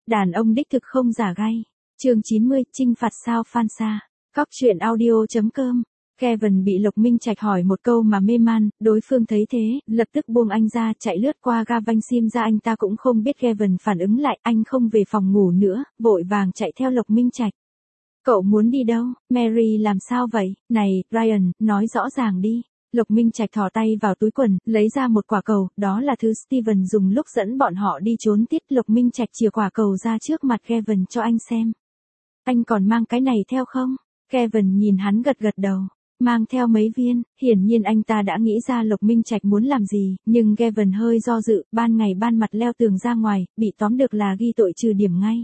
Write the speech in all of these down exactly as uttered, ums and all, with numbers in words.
Đàn ông đích thực không giả gay. Chương chín mươi, trinh phạt sao Phansa. Cóc truyện audio.com. Kevin bị Lục Minh Trạch hỏi một câu mà mê man, đối phương thấy thế, lập tức buông anh ra, chạy lướt qua ga vanh sim ra. Anh ta cũng không biết Kevin phản ứng lại, anh không về phòng ngủ nữa, vội vàng chạy theo Lục Minh Trạch. Cậu muốn đi đâu? Mary làm sao vậy? Này, Ryan, nói rõ ràng đi. Lục Minh Trạch thò tay vào túi quần, lấy ra một quả cầu, đó là thứ Steven dùng lúc dẫn bọn họ đi trốn tiết. Lục Minh Trạch chìa quả cầu ra trước mặt Kevin cho anh xem. Anh còn mang cái này theo không? Kevin nhìn hắn gật gật đầu. Mang theo mấy viên, hiển nhiên anh ta đã nghĩ ra Lục Minh Trạch muốn làm gì, nhưng Kevin hơi do dự, ban ngày ban mặt leo tường ra ngoài, bị tóm được là ghi tội trừ điểm ngay.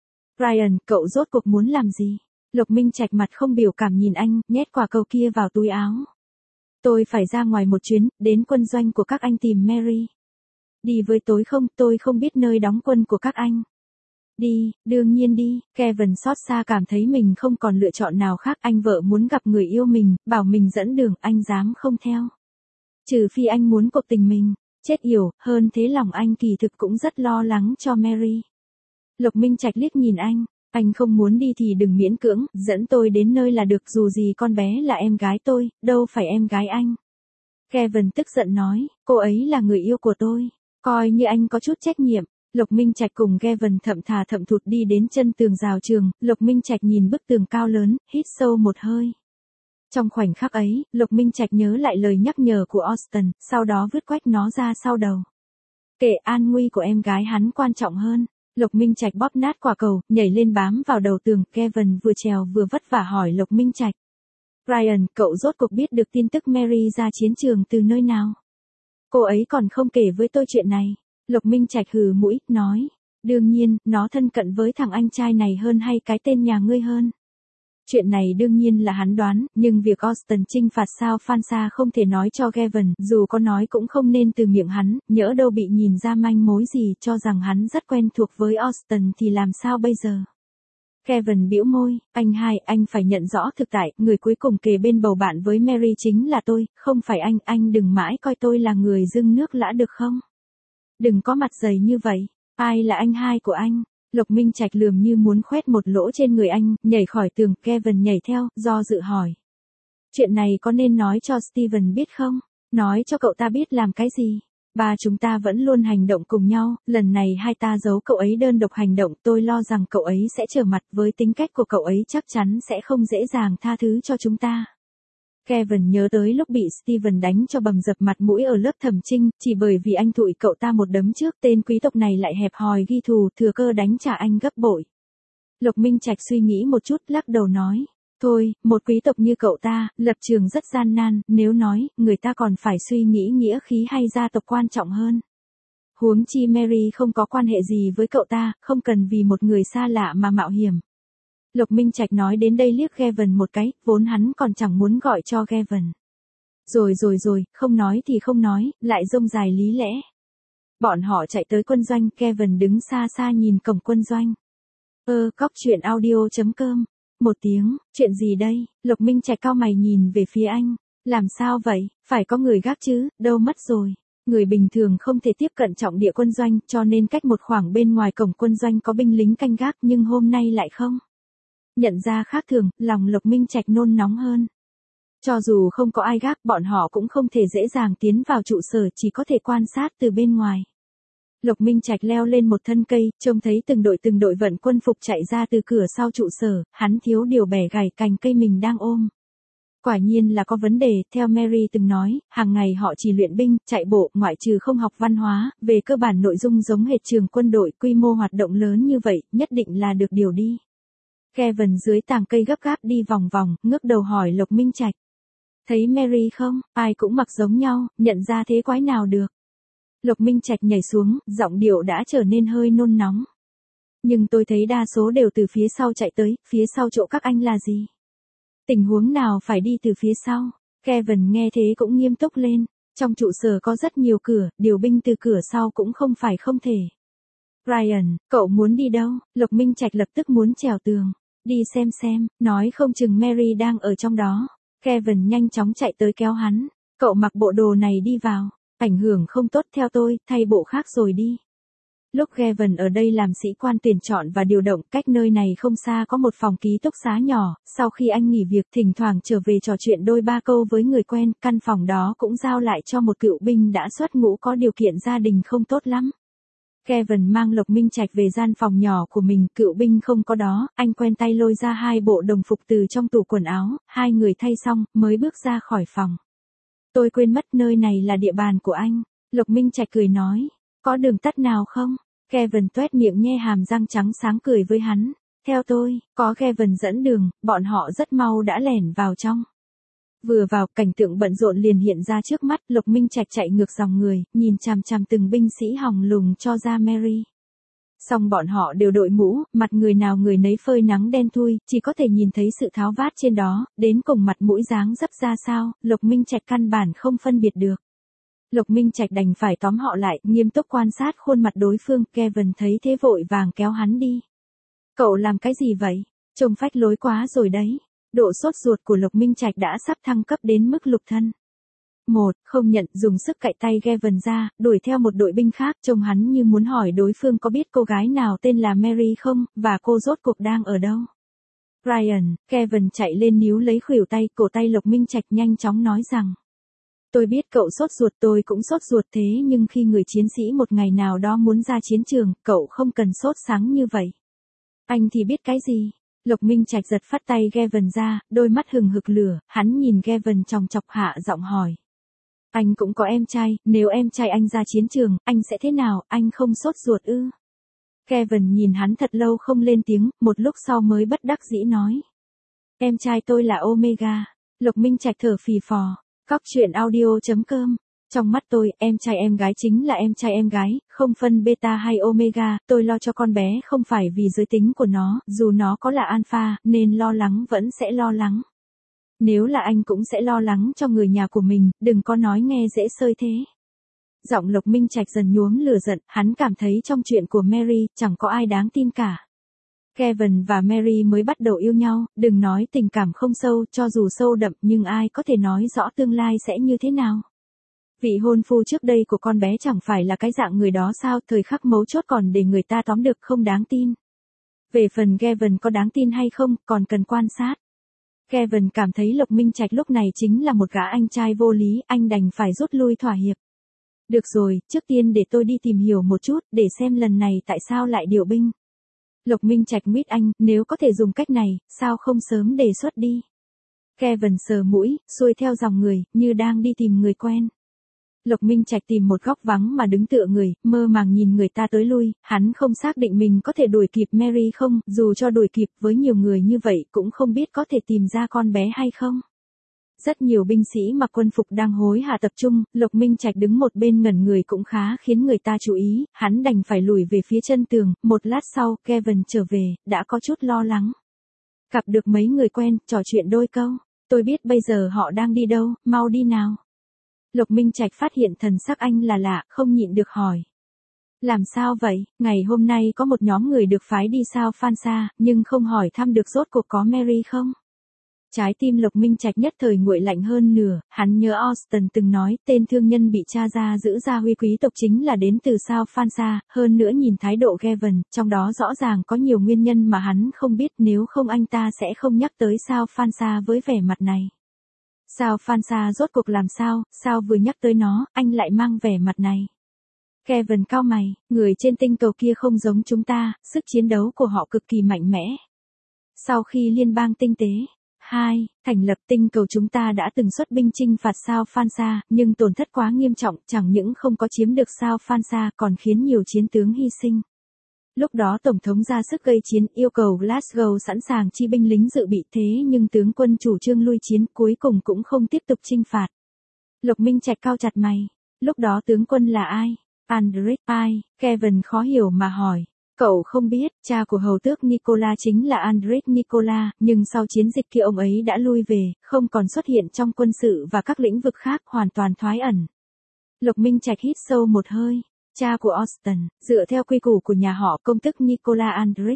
Ryan, cậu rốt cuộc muốn làm gì? Lục Minh Trạch mặt không biểu cảm nhìn anh, nhét quả cầu kia vào túi áo. Tôi phải ra ngoài một chuyến, đến quân doanh của các anh tìm Mary. Đi với tôi không, tôi không biết nơi đóng quân của các anh. Đi, đương nhiên đi. Kevin xót xa cảm thấy mình không còn lựa chọn nào khác. Anh vợ muốn gặp người yêu mình, bảo mình dẫn đường, anh dám không theo. Trừ phi anh muốn cuộc tình mình. Chết yểu, hơn thế lòng anh kỳ thực cũng rất lo lắng cho Mary. Lục Minh Trạch liếc nhìn anh. Anh không muốn đi thì đừng miễn cưỡng, dẫn tôi đến nơi là được, dù gì con bé là em gái tôi, đâu phải em gái anh. Kevin tức giận nói, cô ấy là người yêu của tôi, coi như anh có chút trách nhiệm. Lục Minh Trạch cùng Kevin thậm thà thậm thụt đi đến chân tường rào trường, Lục Minh Trạch nhìn bức tường cao lớn, hít sâu một hơi. Trong khoảnh khắc ấy, Lục Minh Trạch nhớ lại lời nhắc nhở của Austin, sau đó vứt quách nó ra sau đầu. Kệ an nguy của em gái hắn quan trọng hơn. Lục Minh Trạch bóp nát quả cầu, nhảy lên bám vào đầu tường. Kevin vừa trèo vừa vất vả hỏi Lục Minh Trạch. Ryan, cậu rốt cuộc biết được tin tức Mary ra chiến trường từ nơi nào? Cô ấy còn không kể với tôi chuyện này. Lục Minh Trạch hừ mũi, nói. Đương nhiên, nó thân cận với thằng anh trai này hơn hay cái tên nhà ngươi hơn. Chuyện này đương nhiên là hắn đoán, nhưng việc Austin trinh phạt sao Phansa không thể nói cho Kevin, dù có nói cũng không nên từ miệng hắn, nhỡ đâu bị nhìn ra manh mối gì, cho rằng hắn rất quen thuộc với Austin thì làm sao bây giờ. Kevin bĩu môi, anh hai, anh phải nhận rõ thực tại, người cuối cùng kề bên bầu bạn với Mary chính là tôi, không phải anh, anh đừng mãi coi tôi là người dưng nước lã được không? Đừng có mặt dày như vậy, ai là anh hai của anh? Lục Minh Trạch lườm như muốn khoét một lỗ trên người anh, nhảy khỏi tường. Kevin nhảy theo, do dự hỏi. Chuyện này có nên nói cho Steven biết không? Nói cho cậu ta biết làm cái gì? Ba chúng ta vẫn luôn hành động cùng nhau, lần này hai ta giấu cậu ấy đơn độc hành động, tôi lo rằng cậu ấy sẽ trở mặt, với tính cách của cậu ấy chắc chắn sẽ không dễ dàng tha thứ cho chúng ta. Kevin nhớ tới lúc bị Steven đánh cho bầm dập mặt mũi ở lớp thẩm trinh, chỉ bởi vì anh thụi cậu ta một đấm trước, tên quý tộc này lại hẹp hòi ghi thù, thừa cơ đánh trả anh gấp bội. Lục Minh Trạch suy nghĩ một chút, lắc đầu nói, thôi, một quý tộc như cậu ta, lập trường rất gian nan, nếu nói, người ta còn phải suy nghĩ nghĩa khí hay gia tộc quan trọng hơn. Huống chi Mary không có quan hệ gì với cậu ta, không cần vì một người xa lạ mà mạo hiểm. Lục Minh Trạch nói đến đây liếc Kevin một cái, vốn hắn còn chẳng muốn gọi cho Kevin. Rồi rồi rồi, không nói thì không nói, lại rông dài lý lẽ. Bọn họ chạy tới quân doanh, Kevin đứng xa xa nhìn cổng quân doanh. Ơ, cóc truyện audio.com. Một tiếng, chuyện gì đây? Lục Minh Trạch cau mày nhìn về phía anh. Làm sao vậy? Phải có người gác chứ, đâu mất rồi. Người bình thường không thể tiếp cận trọng địa quân doanh, cho nên cách một khoảng bên ngoài cổng quân doanh có binh lính canh gác, nhưng hôm nay lại không. Nhận ra khác thường, lòng Lục Minh Trạch nôn nóng hơn. Cho dù không có ai gác, bọn họ cũng không thể dễ dàng tiến vào trụ sở, chỉ có thể quan sát từ bên ngoài. Lục Minh Trạch leo lên một thân cây, trông thấy từng đội từng đội vận quân phục chạy ra từ cửa sau trụ sở, hắn thiếu điều bẻ gãy cành cây mình đang ôm. Quả nhiên là có vấn đề, theo Mary từng nói, hàng ngày họ chỉ luyện binh, chạy bộ, ngoại trừ không học văn hóa, về cơ bản nội dung giống hệt trường quân đội, quy mô hoạt động lớn như vậy, nhất định là được điều đi. Kevin dưới tàng cây gấp gáp đi vòng vòng, ngước đầu hỏi Lục Minh Trạch. Thấy Mary không? Ai cũng mặc giống nhau, nhận ra thế quái nào được. Lục Minh Trạch nhảy xuống, giọng điệu đã trở nên hơi nôn nóng. Nhưng tôi thấy đa số đều từ phía sau chạy tới, phía sau chỗ các anh là gì? Tình huống nào phải đi từ phía sau? Kevin nghe thế cũng nghiêm túc lên. Trong trụ sở có rất nhiều cửa, điều binh từ cửa sau cũng không phải không thể. Ryan, cậu muốn đi đâu? Lục Minh Trạch lập tức muốn trèo tường. Đi xem xem, nói không chừng Mary đang ở trong đó. Kevin nhanh chóng chạy tới kéo hắn. Cậu mặc bộ đồ này đi vào. Ảnh hưởng không tốt, theo tôi, thay bộ khác rồi đi. Lúc Gavin ở đây làm sĩ quan tuyển chọn và điều động, cách nơi này không xa có một phòng ký túc xá nhỏ, sau khi anh nghỉ việc thỉnh thoảng trở về trò chuyện đôi ba câu với người quen, căn phòng đó cũng giao lại cho một cựu binh đã xuất ngũ có điều kiện gia đình không tốt lắm. Gavin mang Lộc Minh Trạch về gian phòng nhỏ của mình, cựu binh không có đó, anh quen tay lôi ra hai bộ đồng phục từ trong tủ quần áo, hai người thay xong, mới bước ra khỏi phòng. Tôi quên mất nơi này là địa bàn của anh, Lộc Minh Trạch cười nói, có đường tắt nào không? Gavin tuét miệng nhe hàm răng trắng sáng cười với hắn, theo tôi, có Gavin dẫn đường, bọn họ rất mau đã lẻn vào trong. Vừa vào, cảnh tượng bận rộn liền hiện ra trước mắt, Lộc Minh Trạch chạy ngược dòng người, nhìn chằm chằm từng binh sĩ hòng lùng cho ra Mary. Xong bọn họ đều đội mũ, mặt người nào người nấy phơi nắng đen thui, chỉ có thể nhìn thấy sự tháo vát trên đó, đến cùng mặt mũi dáng dấp ra sao, Lộc Minh Trạch căn bản không phân biệt được. Lộc Minh Trạch đành phải tóm họ lại, nghiêm túc quan sát khuôn mặt đối phương, Gavin thấy thế vội vàng kéo hắn đi. Cậu làm cái gì vậy? Trông phách lối quá rồi đấy. Độ sốt ruột của Lộc Minh Trạch đã sắp thăng cấp đến mức lục thân. Một, không nhận, dùng sức cạy tay Gavin ra, đuổi theo một đội binh khác, trông hắn như muốn hỏi đối phương có biết cô gái nào tên là Mary không, và cô rốt cuộc đang ở đâu. Ryan, Gavin chạy lên níu lấy khuỷu tay, cổ tay Lộc Minh Trạch nhanh chóng nói rằng. Tôi biết cậu sốt ruột, tôi cũng sốt ruột thế nhưng khi người chiến sĩ một ngày nào đó muốn ra chiến trường, cậu không cần sốt sáng như vậy. Anh thì biết cái gì? Lộc Minh Trạch giật phát tay Gavin ra, đôi mắt hừng hực lửa, hắn nhìn Gavin chòng chọc hạ giọng hỏi. Anh cũng có em trai, nếu em trai anh ra chiến trường, anh sẽ thế nào, anh không sốt ruột ư? Gavin nhìn hắn thật lâu không lên tiếng, một lúc sau mới bất đắc dĩ nói. Em trai tôi là Omega. Lộc Minh Trạch thở phì phò. Cóc truyện audio chấm com. Trong mắt tôi, em trai em gái chính là em trai em gái, không phân beta hay omega, tôi lo cho con bé không phải vì giới tính của nó, dù nó có là alpha, nên lo lắng vẫn sẽ lo lắng. Nếu là anh cũng sẽ lo lắng cho người nhà của mình, đừng có nói nghe dễ sơi thế. Giọng Lộc Minh Trạch dần nhuốm lửa giận, hắn cảm thấy trong chuyện của Mary, chẳng có ai đáng tin cả. Gavin và Mary mới bắt đầu yêu nhau, đừng nói tình cảm không sâu, cho dù sâu đậm nhưng ai có thể nói rõ tương lai sẽ như thế nào. Vị hôn phu trước đây của con bé chẳng phải là cái dạng người đó sao, thời khắc mấu chốt còn để người ta tóm được không đáng tin. Về phần Gavin có đáng tin hay không, còn cần quan sát. Gavin cảm thấy Lộc Minh Trạch lúc này chính là một gã anh trai vô lý, anh đành phải rút lui thỏa hiệp. Được rồi, trước tiên để tôi đi tìm hiểu một chút, để xem lần này tại sao lại điều binh. Lộc Minh Trạch mít anh, nếu có thể dùng cách này, sao không sớm đề xuất đi. Gavin sờ mũi, xuôi theo dòng người, như đang đi tìm người quen. Lộc Minh Trạch tìm một góc vắng mà đứng tựa người, mơ màng nhìn người ta tới lui, hắn không xác định mình có thể đuổi kịp Mary không, dù cho đuổi kịp với nhiều người như vậy cũng không biết có thể tìm ra con bé hay không. Rất nhiều binh sĩ mặc quân phục đang hối hả tập trung, Lộc Minh Trạch đứng một bên ngẩn người cũng khá khiến người ta chú ý, hắn đành phải lùi về phía chân tường, một lát sau, Gavin trở về, đã có chút lo lắng. Gặp được mấy người quen, trò chuyện đôi câu, tôi biết bây giờ họ đang đi đâu, mau đi nào. Lộc Minh Trạch phát hiện thần sắc anh là lạ, không nhịn được hỏi. Làm sao vậy, ngày hôm nay có một nhóm người được phái đi sao Phan Sa, nhưng không hỏi thăm được rốt cuộc có Mary không? Trái tim Lộc Minh Trạch nhất thời nguội lạnh hơn nửa, hắn nhớ Austin từng nói tên thương nhân bị tra ra giữ gia huy quý tộc chính là đến từ sao Phan Sa, hơn nữa nhìn thái độ Gavin, trong đó rõ ràng có nhiều nguyên nhân mà hắn không biết, nếu không anh ta sẽ không nhắc tới sao Phan Sa với vẻ mặt này. Sao Phan Sa rốt cuộc làm sao, sao vừa nhắc tới nó, anh lại mang vẻ mặt này. Gavin cau mày, người trên tinh cầu kia không giống chúng ta, sức chiến đấu của họ cực kỳ mạnh mẽ. Sau khi liên bang tinh tế hai, thành lập tinh cầu chúng ta đã từng xuất binh chinh phạt sao Phan Sa, nhưng tổn thất quá nghiêm trọng, chẳng những không có chiếm được sao Phan Sa còn khiến nhiều chiến tướng hy sinh. Lúc đó Tổng thống ra sức gây chiến, yêu cầu Glasgow sẵn sàng chi binh lính dự bị, thế nhưng tướng quân chủ trương lui chiến, cuối cùng cũng không tiếp tục chinh phạt. Lộc Minh Trạch cau chặt mày, lúc đó tướng quân là ai? Andric, ai? Gavin khó hiểu mà hỏi. Cậu không biết, cha của hầu tước Nicola chính là Andric Nicola, nhưng sau chiến dịch kia ông ấy đã lui về, không còn xuất hiện trong quân sự và các lĩnh vực khác, hoàn toàn thoái ẩn. Lộc Minh Trạch hít sâu một hơi. Cha của Austin, dựa theo quy củ của nhà họ công tước Nicola Andric.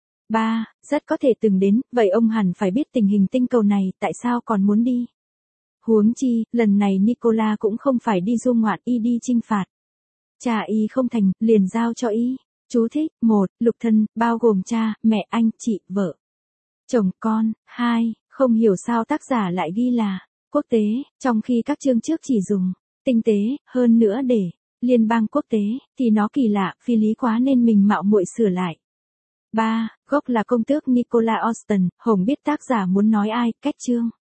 ba. Rất có thể từng đến, vậy ông hẳn phải biết tình hình tinh cầu này, tại sao còn muốn đi? Huống chi, lần này Nicola cũng không phải đi du ngoạn y đi chinh phạt. Cha y không thành, liền giao cho y. Chú thích, một, lục thân, bao gồm cha, mẹ, anh, chị, vợ, chồng, con. Hai, không hiểu sao tác giả lại ghi là quốc tế, trong khi các chương trước chỉ dùng tinh tế, hơn nữa để liên bang quốc tế, thì nó kỳ lạ, phi lý quá nên mình mạo muội sửa lại. ba. Gốc là công tước Nicola Austen, Hồng biết tác giả muốn nói ai, kết chương.